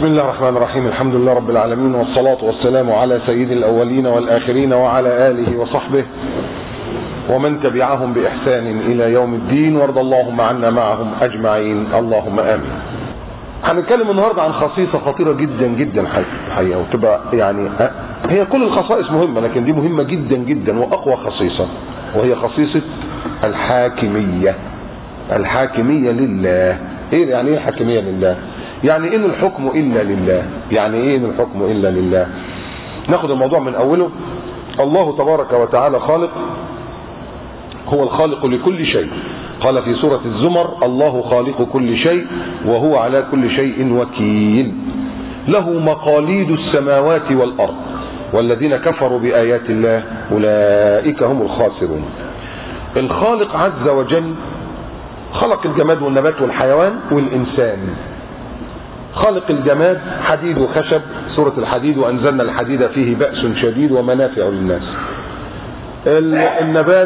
بسم الله الرحمن الرحيم. الحمد لله رب العالمين، والصلاة والسلام على سيد الأولين والآخرين وعلى آله وصحبه ومن تبعهم بإحسان إلى يوم الدين، وارض اللهم عنا معهم أجمعين، اللهم آمين. هنتكلم النهاردة عن خصيصة خطيرة جدا جدا حقيقة، وتبقى يعني هي كل الخصائص مهمة، لكن دي مهمة جدا جدا وأقوى خصيصة، وهي خصيصة الحاكمية. الحاكمية لله. ايه يعني ايه الحاكمية لله؟ يعني ان الحكم الا لله. يعني ايه ان الحكم الا لله؟ ناخد الموضوع من اوله. الله تبارك وتعالى خالق، هو الخالق لكل شيء. قال في سورة الزمر: الله خالق كل شيء وهو على كل شيء وكيل، له مقاليد السماوات والارض والذين كفروا بآيات الله اولئك هم الخاسرون. الخالق عز وجل خلق الجماد والنبات والحيوان والإنسان. خلق الجماد حديد وخشب، سورة الحديد: وأنزلنا الحديد فيه بأس شديد ومنافع للناس. النبات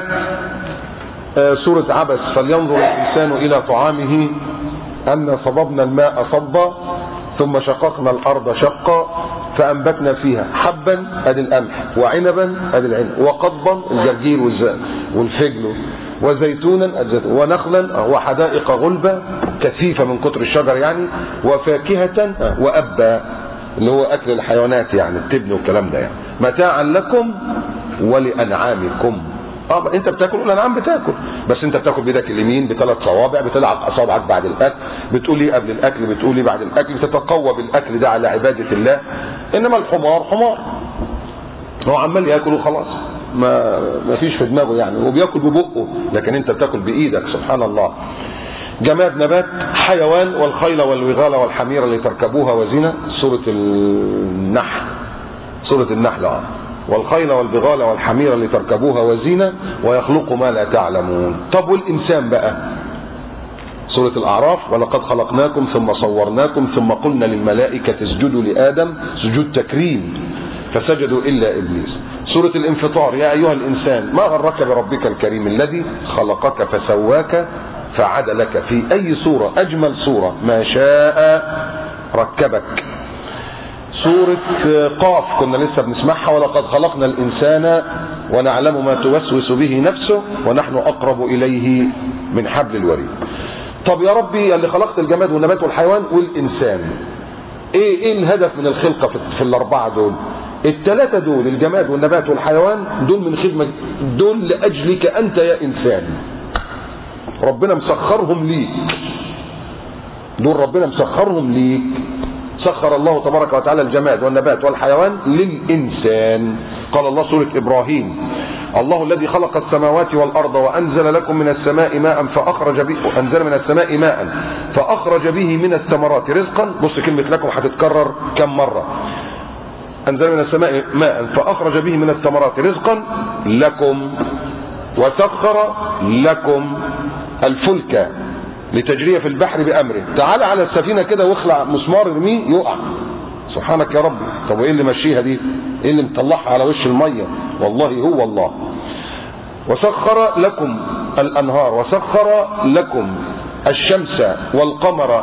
سورة عبس: فلينظر الإنسان إلى طعامه أنا صببنا الماء صبا ثم شققنا الأرض شقا فأنبتنا فيها حبا أدي القمح، وعنبا أدي العنب، وقضبا الجرجير والفجل، وزيتونا ونخلا وحدائق غلبة كثيفة من كتر الشجر يعني، وفاكهة وأبا اللي هو أكل الحيوانات يعني التبن والكلام ده يعني، متاعا لكم ولأنعامكم. انت بتاكل والانعام بتاكل، بس انت بتاكل بايدك اليمين بثلاث صوابع، بتلعب اصابعك بعد الاكل، بتقولي قبل الاكل، بتقولي بعد الاكل، بتتقوى بالاكل ده على عباده الله. انما الحمار حمار، هو عمال ياكل وخلاص، ما فيش في دماغه يعني، وبياكل ببقه، لكن انت بتاكل بايدك. سبحان الله. جماد نبات حيوان: والخيل والبغال والحمير لتركبوها وزينة، سورة النحل. سورة النحل والخيل والبغال والحمير لتركبوها وزينة ويخلق ما لا تعلمون. طب والإنسان بقى؟ سورة الأعراف: ولقد خلقناكم ثم صورناكم ثم قلنا للملائكة اسجدوا لآدم، سجود تكريم، فسجدوا إلا إبليس. سورة الانفطار: يا أيها الإنسان ما غرك بربك الكريم الذي خلقك فسواك فعدلك في أي صورة، أجمل صورة ما شاء ركبك. سورة قاف كنا لسه بنسمعها: ولقد خلقنا الإنسان ونعلم ما توسوس به نفسه ونحن أقرب إليه من حبل الوريد. طب يا ربي اللي خلقت الجماد والنبات والحيوان والإنسان، ايه الهدف من الخلقة في الأربعة دول؟ الثلاثة دول، الجماد والنبات والحيوان، دول من خدمة، دول لأجلك أنت يا إنسان. ربنا مسخرهم ليك، دول ربنا مسخرهم ليك. سخر الله تبارك وتعالى الجماد والنبات والحيوان للإنسان. قال الله سورة إبراهيم: الله الذي خلق السماوات والأرض وأنزل لكم من السماء ماء فأخرج به، أنزل من السماء ماء فأخرج به من الثمرات رزقا. بص كلمة لكم هتتكرر كم مرة. أنزل من السماء ماء فأخرج به من الثمرات رزقا لكم، وسخر لكم الفلك لتجري في البحر بأمره. تعال على السفينة كده واخلع مسمار ارميه يقع. سبحانك يا ربي. طب وايه اللي ماشيها دي؟ ايه اللي مطلعها على وش المية؟ والله هو الله. وسخر لكم الأنهار وسخر لكم الشمس والقمر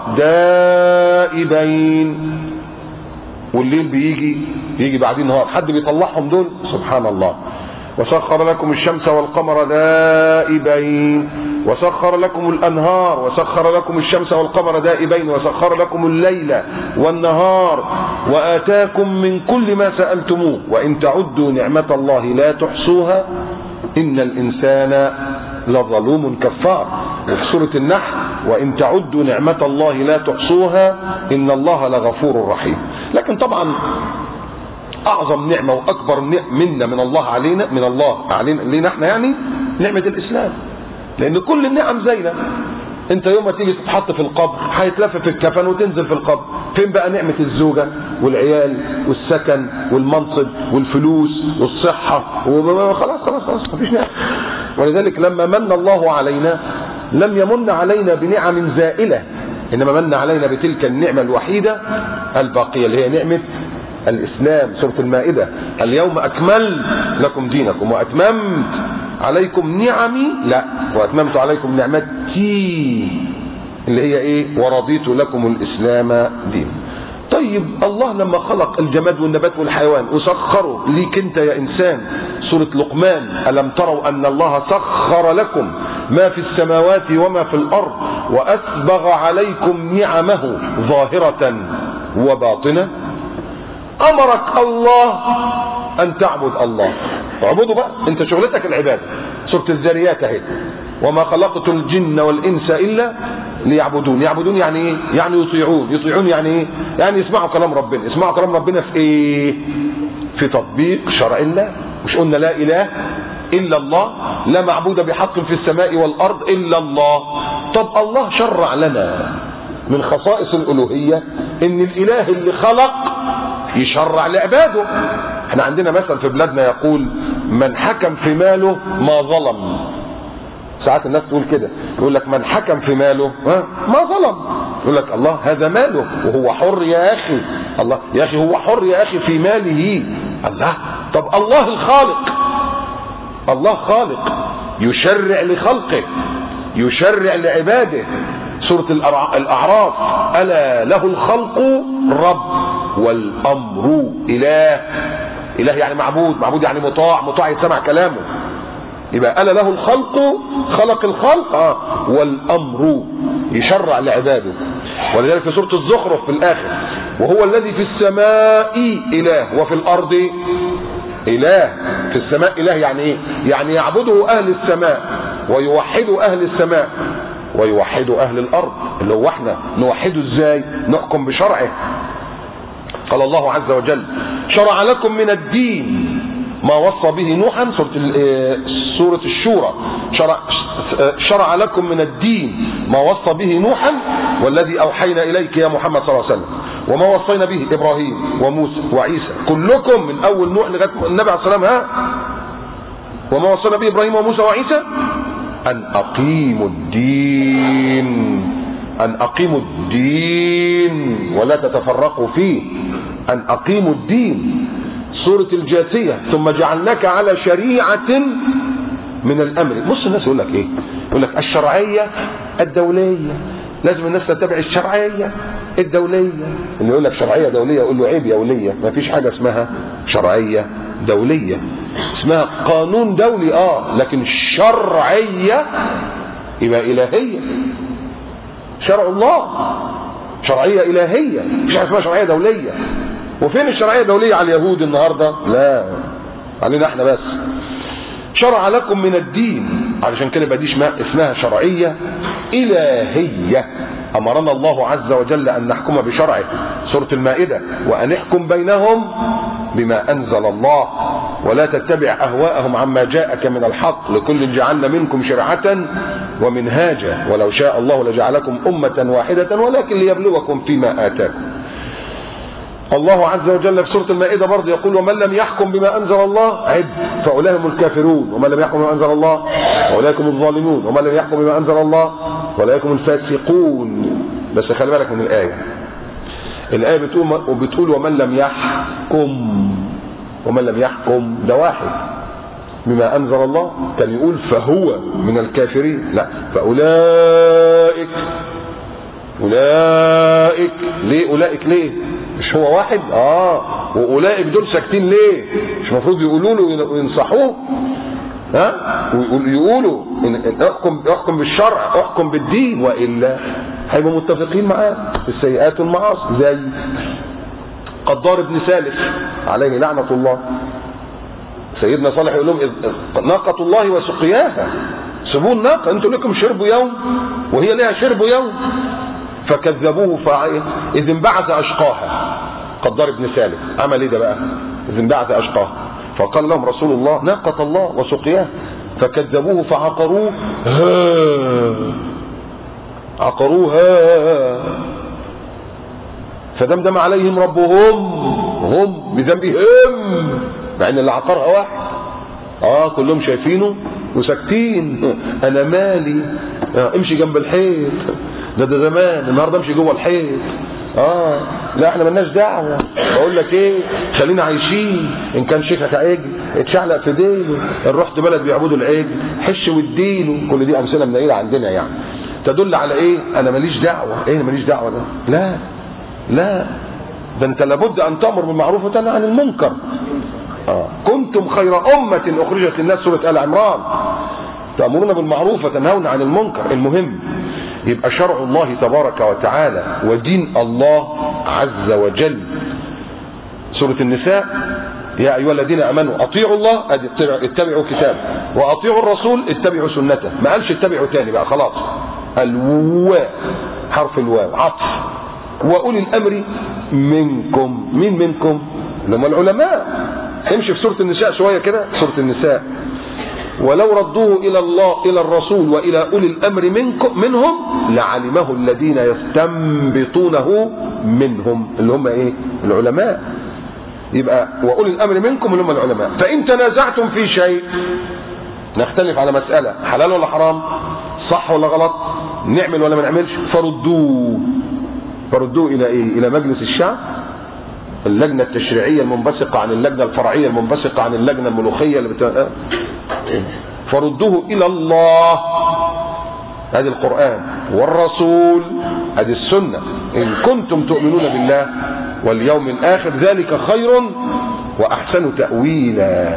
دائبين، والليل بيجي بعدين نهار. حد بيطلعهم دول؟ سبحان الله. وسخر لكم الشمس والقمر دائبين، وسخر لكم الأنهار، وسخر لكم الشمس والقمر دائبين، وسخر لكم الليل والنهار، وآتاكم من كل ما سألتموه، وإن تعدوا نعمة الله لا تحصوها إن الإنسان لظلوم كفار. وفي سورة النحل: وإن تعدوا نعمة الله لا تحصوها إن الله لغفور رحيم. لكن طبعا أعظم نعمة وأكبر منا من الله علينا، لينا احنا يعني، نعمة الإسلام. لأن كل النعم زينا. أنت يوم ما تيجي تتحط في القبر هيتلف في الكفن وتنزل في القبر. فين بقى نعمة الزوجة والعيال والسكن والمنصب والفلوس والصحة؟ خلاص مفيش نعمة. ولذلك لما من الله علينا لم يمن علينا بنعم زائلة، إنما من علينا بتلك النعمة الوحيدة الباقية اللي هي نعمة الإسلام. سورة المائدة: اليوم أكملت لكم دينكم وأتممت عليكم نعمي، لا، وأتممت عليكم نعمتي اللي هي إيه؟ ورضيت لكم الإسلام دين. طيب طيب الله لما خلق الجماد والنبات والحيوان وسخره ليك انت يا انسان، سورة لقمان: ألم تروا أن الله سخر لكم ما في السماوات وما في الأرض وأسبغ عليكم نعمه ظاهرة وباطنة. أمرك الله أن تعبد الله، اعبده بقى، انت شغلتك العبادة. سورة الذاريات اهي: وما خلقت الجن والإنس إلا ليعبدون. يعبدون يعني ايه؟ يعني يطيعون. يطيعون يعني ايه؟ يعني يسمعوا كلام ربنا. يسمعوا كلام ربنا في ايه؟ في تطبيق شرع الله. مش قلنا لا اله الا الله، لا معبود بحق في السماء والارض الا الله. طب الله شرع لنا من خصائص الالوهيه ان الاله اللي خلق يشرع لعباده. احنا عندنا مثل في بلادنا يقول: من حكم في ماله ما ظلم. ساعات الناس تقول كده، يقول لك من حكم في ماله ما ظلم. يقول لك الله هذا ماله وهو حر يا اخي. الله يا اخي هو حر يا اخي في ماله. الله طب الله الخالق، الله خالق يشرع لخلقه، يشرع لعباده. سورة الأعراف: ألا له الخلق رب والأمر إله. إله يعني معبود، معبود يعني مطاع، مطاع يسمع كلامه. يبقى ألا له الخلق، خلق الخلق، والأمر يشرع لعباده. ولذلك في سورة الزخرف في الآخر: وهو الذي في السماء إله وفي الأرض إله. في السماء إله يعني إيه؟ يعني يعبده أهل السماء ويوحده أهل السماء ويوحده أهل الأرض، اللي هو احنا نوحده ازاي؟ نحكم بشرعه. قال الله عز وجل: شرع لكم من الدين ما وصى به نوحا. سورة الشورى: شرع لكم من الدين ما وصى به نوحا والذي أوحينا إليك يا محمد صلى الله عليه وسلم وما وصينا به إبراهيم وموسى وعيسى. كلكم من أول نوح لغاية النبي عليه الصلاة والسلام. وما وصينا به إبراهيم وموسى وعيسى أن أقيموا الدين، أن أقيموا الدين ولا تتفرقوا فيه. أن أقيموا الدين. سورة الجاثية: ثم جعلناك على شريعة من الأمر. بص الناس يقول لك إيه؟ يقول لك الشرعية الدولية، لازم الناس تتبع الشرعية الدولية. اللي يقول لك شرعية دولية يقول له عيب يا ولية، ما فيش حاجة اسمها شرعية دولية، اسمها قانون دولي لكن شرعية يبقى إلهية. شرع الله شرعية إلهية، مش اسمها شرعية دولية. وفين الشرعية الدولية على اليهود النهاردة؟ لا، علينا احنا بس. شرع لكم من الدين، علشان كده بقى دي اسمها شرعية إلهية. أمرنا الله عز وجل أن نحكم بشرعه. سورة المائدة: وأن احكم بينهم بما أنزل الله ولا تتبع أهواءهم عما جاءك من الحق لكل جعلنا منكم شرعة ومنهاجا ولو شاء الله لجعلكم أمة واحدة ولكن ليبلوكم فيما آتاكم. الله عز وجل في سورة المائدة برضه يقول: ومن لم يحكم بما أنزل الله عد فأولئك هم الكافرون، ومن لم يحكم بما أنزل الله فأولئك هم الظالمون، ومن لم يحكم بما أنزل الله فأولئك هم الفاسقون. بس خلي بالك من الآية بتقول ومن لم يحكم، ومن لم يحكم ده واحد بما أنزل الله، كان يقول فهو من الكافرين. لا، فأولئك. أولئك ليه؟ أولئك ليه؟ مش هو واحد؟ وأولئك دول ساكتين ليه؟ مش المفروض يقولوا له وينصحوه؟ يقولوا احكم بالشرع، احكم بالدين، وإلا هيبقوا متفقين معاه في السيئات والمعاصي. زي قدار بن سالف عليه لعنة الله. سيدنا صالح يقول لهم: ناقة الله وسقياها، سيبوا الناقة، انتوا لكم شرب يوم وهي لها شرب يوم. فكذبوه إذ انبعث أشقاها. قدار بن سالف عمل ايه ده بقى؟ إذ انبعث أشقاها، فقال لهم رسول الله: ناقة الله وسقياها. فكذبوه فعقروها، عقروها فدمدم عليهم ربهم هم بذنبهم، مع ان اللي عقرها واحد. كلهم شايفينه وساكتين. انا مالي، امشي جنب الحيط، ده زمان، النهارده امشي جوه الحيط. لا احنا مالناش دعوه. بقول لك ايه، خلينا عايشين. ان كان شيخك عجل اتشعلق في ديله، ان رحت بلد بيعبدوا العجل حش واديله. كل دي امثله منيله عندنا يعني تدل على ايه؟ انا ماليش دعوه. ايه ماليش دعوه ده؟ لا ده انت لابد ان تأمر بالمعروف وتنهى عن المنكر. كنتم خير أمة أخرجت للناس، سورة آل عمران، تأمرون بالمعروف وتنهون عن المنكر. المهم يبقى شرع الله تبارك وتعالى ودين الله عز وجل. سورة النساء يا أيها الذين أمنوا أطيعوا الله، اتبعوا كتابه، وأطيعوا الرسول اتبعوا سنته. ما قالش اتبعوا تاني بقى خلاص، الواو حرف الواو عطف. وأولي الأمر منكم. مين منكم؟ لما العلماء. امشي في سورة النساء شوية كده، سورة النساء، ولو ردوه إلى الله إلى الرسول وإلى أولي الأمر منهم لعلمه الذين يستنبطونه منهم، اللي هم إيه؟ العلماء. يبقى وأولي الأمر منكم اللي هم العلماء. فإن تنازعتم في شيء، نختلف على مسألة حلال ولا حرام، صح ولا غلط، نعمل ولا ما نعملش، فردوه إلى إيه؟ إلى مجلس الشعب، اللجنة التشريعية المنبثقة عن اللجنة الفرعية المنبثقة عن اللجنة الملوخية اللي فردوه إلى الله، هذه القرآن، والرسول، هذه السنة، إن كنتم تؤمنون بالله واليوم الآخر ذلك خير وأحسن تأويلا.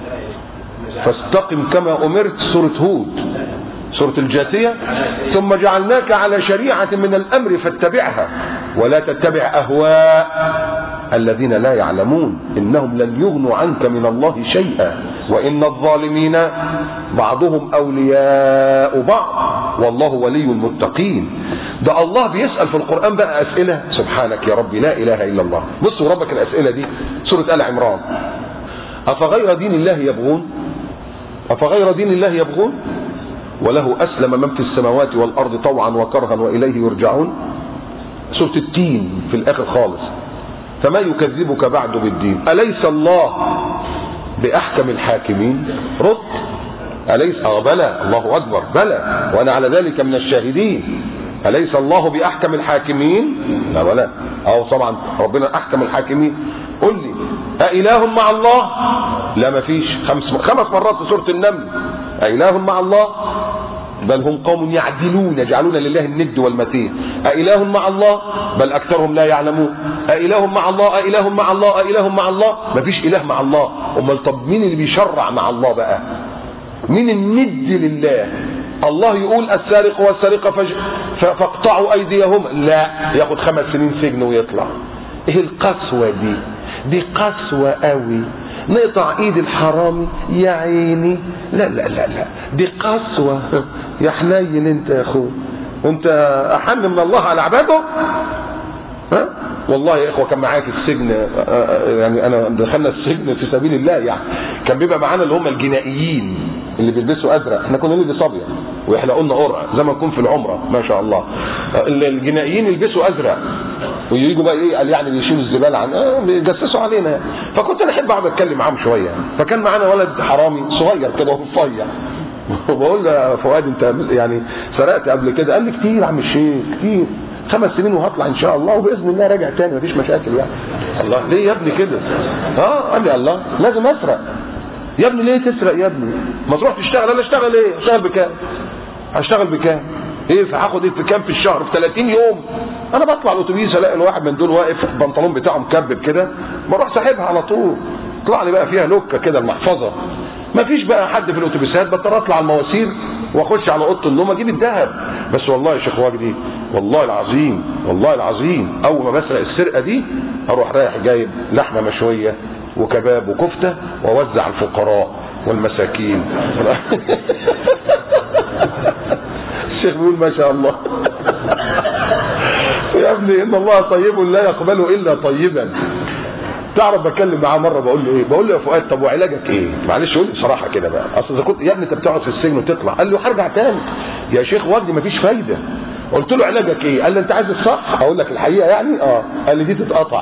فاستقم كما أمرت، سورة هود، سورة الجاثية، ثم جعلناك على شريعة من الأمر فاتبعها ولا تتبع أهواء الذين لا يعلمون إنهم لن يغنوا عنك من الله شيئا وإن الظالمين بعضهم أولياء بعض والله ولي المتقين. ده الله بيسأل في القرآن بقى أسئلة، سبحانك يا ربي لا إله إلا الله. بصوا ربك الأسئلة دي، سورة آل عمران، أفغير دين الله يبغون، أفغير دين الله يبغون وله أسلم من في السماوات والأرض طوعا وكرها وإليه يرجعون. سورة التين في الآخر خالص، فما يكذبك بعد بالدين، أليس الله بأحكم الحاكمين؟ رد، أليس بلى، الله أكبر، بلى وأنا على ذلك من الشاهدين. أليس الله بأحكم الحاكمين؟ لا بلى، طبعا ربنا أحكم الحاكمين. قل لي أإله مع الله؟ لا مفيش، خمس مرات في سورة النمل، أإله مع الله؟ بل هم قوم يعدلون، يجعلون لله الند والمثيل. أإله مع الله؟ بل أكثرهم لا يعلمون. أإله مع الله؟ أإله مع الله؟ أإله مع الله؟ مفيش إله مع الله. أمال طب مين اللي بيشرع مع الله بقى؟ مين الند لله؟ الله يقول السارق والسارقة فاقطعوا أيديهم، لا ياخد 5 سنين سجن ويطلع. إيه القسوة دي؟ دي قسوة قوي، نقطع ايد الحرامي يا عيني، لا لا لا لا، دي قسوة. يا حنين انت يا اخوي، وانت احن من الله على عباده؟ ها والله يا اخوه كان معايا في السجن، يعني انا دخلنا السجن في سبيل الله، يعني كان بيبقى معانا اللي هم الجنائيين اللي بيلبسوا ازرق، احنا كنا نلبس ابيض ويحلقوا لنا قرع زي ما نكون في العمره ما شاء الله. الجنائيين يلبسوا ازرق وييجوا بقى ايه، قال يعني بيشيلوا الزباله عن بيجسسوا علينا. فكنت انا احب اقعد اتكلم معاهم شويه، فكان معانا ولد حرامي صغير كده ورفيع، وبقول له يا فؤاد انت يعني سرقت قبل كده؟ قال لي كتير يا عم الشيخ كتير، 5 سنين وهطلع ان شاء الله وباذن الله راجع تاني مفيش مشاكل يعني. الله ليه يا ابني كده؟ قال لي الله لازم اسرق يا ابني. ليه تسرق يا ابني؟ ما تروح تشتغل. انا اشتغل ايه؟ اشتغل بكام؟ هشتغل بكام؟ ايه هاخد ايه في كام في الشهر؟ في 30 يوم انا بطلع الاتوبيس الاقي الواحد من دول واقف البنطلون بتاعه مكبب كده، بروح ساحبها على طول، طلع لي بقى فيها لوكه كده المحفظه. مفيش بقى حد في الاتوبيسات، بضطر اطلع المواسير واخش على اوضه النوم اجيب الذهب. بس والله يا شيخ وجدي والله العظيم والله العظيم اول ما بسرق السرقه دي اروح رايح جايب لحمه مشويه وكباب وكفته واوزع الفقراء والمساكين. الشيخ بيقول ما شاء الله. يا ابني ان الله طيب لا يقبل الا طيبا. تعرف بتكلم معاه مره بقول له ايه؟ بقول له يا فؤاد طب وعلاجك ايه؟ معلش قول لي بصراحه كده بقى، اصل اذا كنت يا ابني انت بتقعد في السجن وتطلع. قال له هرجع تاني يا شيخ وجدي مفيش فايده. قلت له علاجك ايه؟ قال لي انت عايز الصح؟ اقول لك الحقيقه يعني؟ قال لي دي تتقطع.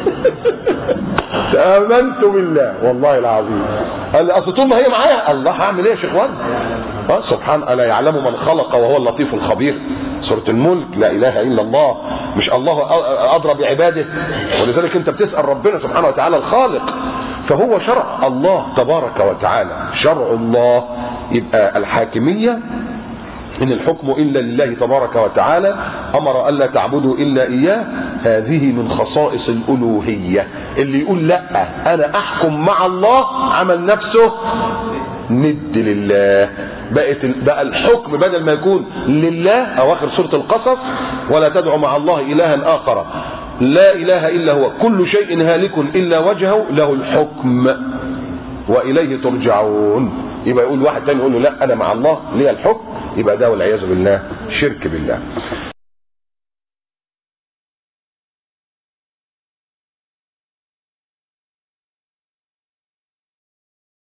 امنت بالله والله العظيم. قال لي اصل طول ما هي معايا الله هعمل ايه يا شيخ وجدي؟ سبحان الله يعلم من خلق وهو اللطيف الخبير. سورة الملك لا اله الا الله، مش الله ادرى بعباده؟ ولذلك انت بتسأل ربنا سبحانه وتعالى الخالق. فهو شرع الله تبارك وتعالى، شرع الله. يبقى الحاكمية إن الحكم إلا لله تبارك وتعالى، أمر ألا تعبدوا إلا إياه. هذه من خصائص الألوهية. اللي يقول لا أنا أحكم مع الله عمل نفسه ند لله. بقى الحكم بدل ما يكون لله، أواخر سورة القصص: ولا تدعوا مع الله إلها آخر لا إله إلا هو كل شيء هالك إلا وجهه له الحكم وإليه ترجعون. يبقى يقول واحد تاني يقول له لا أنا مع الله ليه الحكم، يبقى ده والعياذ بالله شرك بالله.